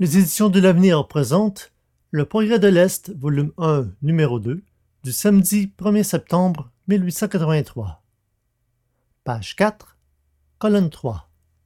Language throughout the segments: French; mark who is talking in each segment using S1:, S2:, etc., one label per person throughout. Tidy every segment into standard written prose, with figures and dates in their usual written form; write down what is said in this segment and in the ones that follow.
S1: Les éditions de l'Avenir présentent Le Progrès de l'Est, volume 1, numéro 2, du samedi 1er septembre 1883. Page 4, colonne 3.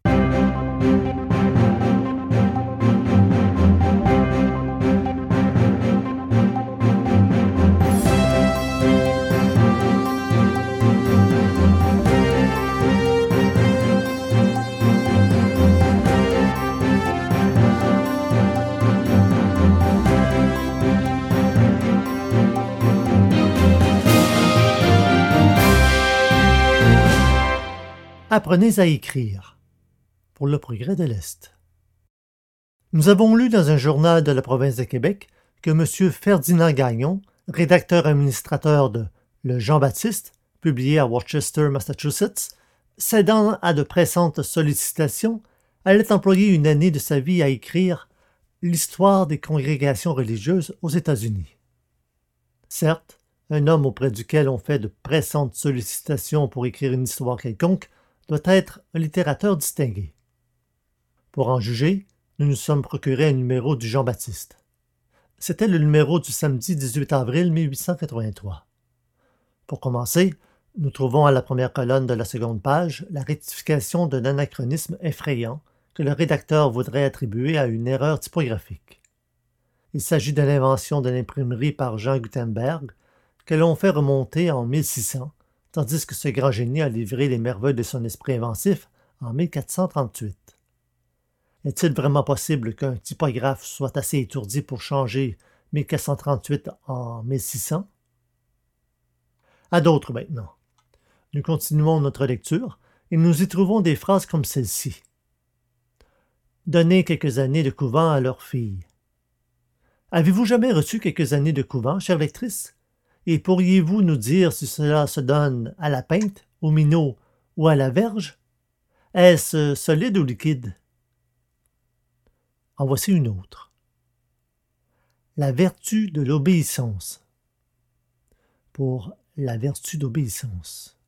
S1: Apprenez à écrire pour le progrès de l'Est. Nous avons lu dans un journal de la province de Québec que M. Ferdinand Gagnon, rédacteur administrateur de Le Jean-Baptiste, publié à Worcester, Massachusetts, cédant à de pressantes sollicitations, allait employer une année de sa vie à écrire l'histoire des congrégations religieuses aux États-Unis. Certes, un homme auprès duquel on fait de pressantes sollicitations pour écrire une histoire quelconque doit être un littérateur distingué. Pour en juger, nous nous sommes procuré un numéro du Jean-Baptiste. C'était le numéro du samedi 18 avril 1883. Pour commencer, nous trouvons à la première colonne de la seconde page la rectification d'un anachronisme effrayant que le rédacteur voudrait attribuer à une erreur typographique. Il s'agit de l'invention de l'imprimerie par Jean Gutenberg que l'on fait remonter en 1600, tandis que ce grand génie a livré les merveilles de son esprit inventif en 1438. Est-il vraiment possible qu'un typographe soit assez étourdi pour changer 1438 en 1600? À d'autres maintenant. Nous continuons notre lecture et nous y trouvons des phrases comme celle-ci. Donnez quelques années de couvent à leur fille. Avez-vous jamais reçu quelques années de couvent, chère lectrice? Et pourriez-vous nous dire si cela se donne à la pinte, au minot ou à la verge? Est-ce solide ou liquide? En voici une autre. La vertu de l'obéissance. Pour la vertu d'obéissance.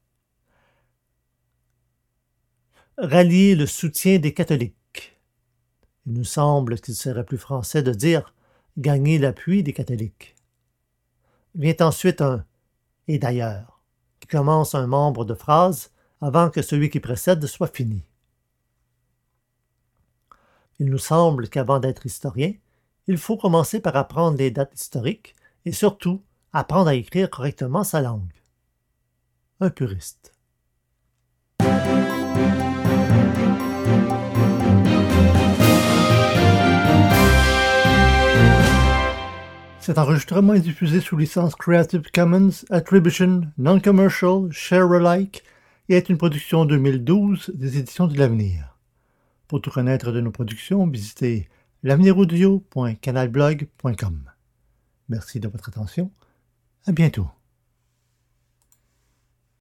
S1: Rallier le soutien des catholiques. Il nous semble qu'il serait plus français de dire gagner l'appui des catholiques. Vient ensuite un « et d'ailleurs » qui commence un membre de phrase avant que celui qui précède soit fini. Il nous semble qu'avant d'être historien, il faut commencer par apprendre les dates historiques et surtout apprendre à écrire correctement sa langue. Un puriste. Cet enregistrement est diffusé sous licence Creative Commons Attribution Non-Commercial Share-alike et est une production 2012 des Éditions de l'Avenir. Pour tout connaître de nos productions, visitez l'aveniraudio.canalblog.com. Merci de votre attention. À bientôt.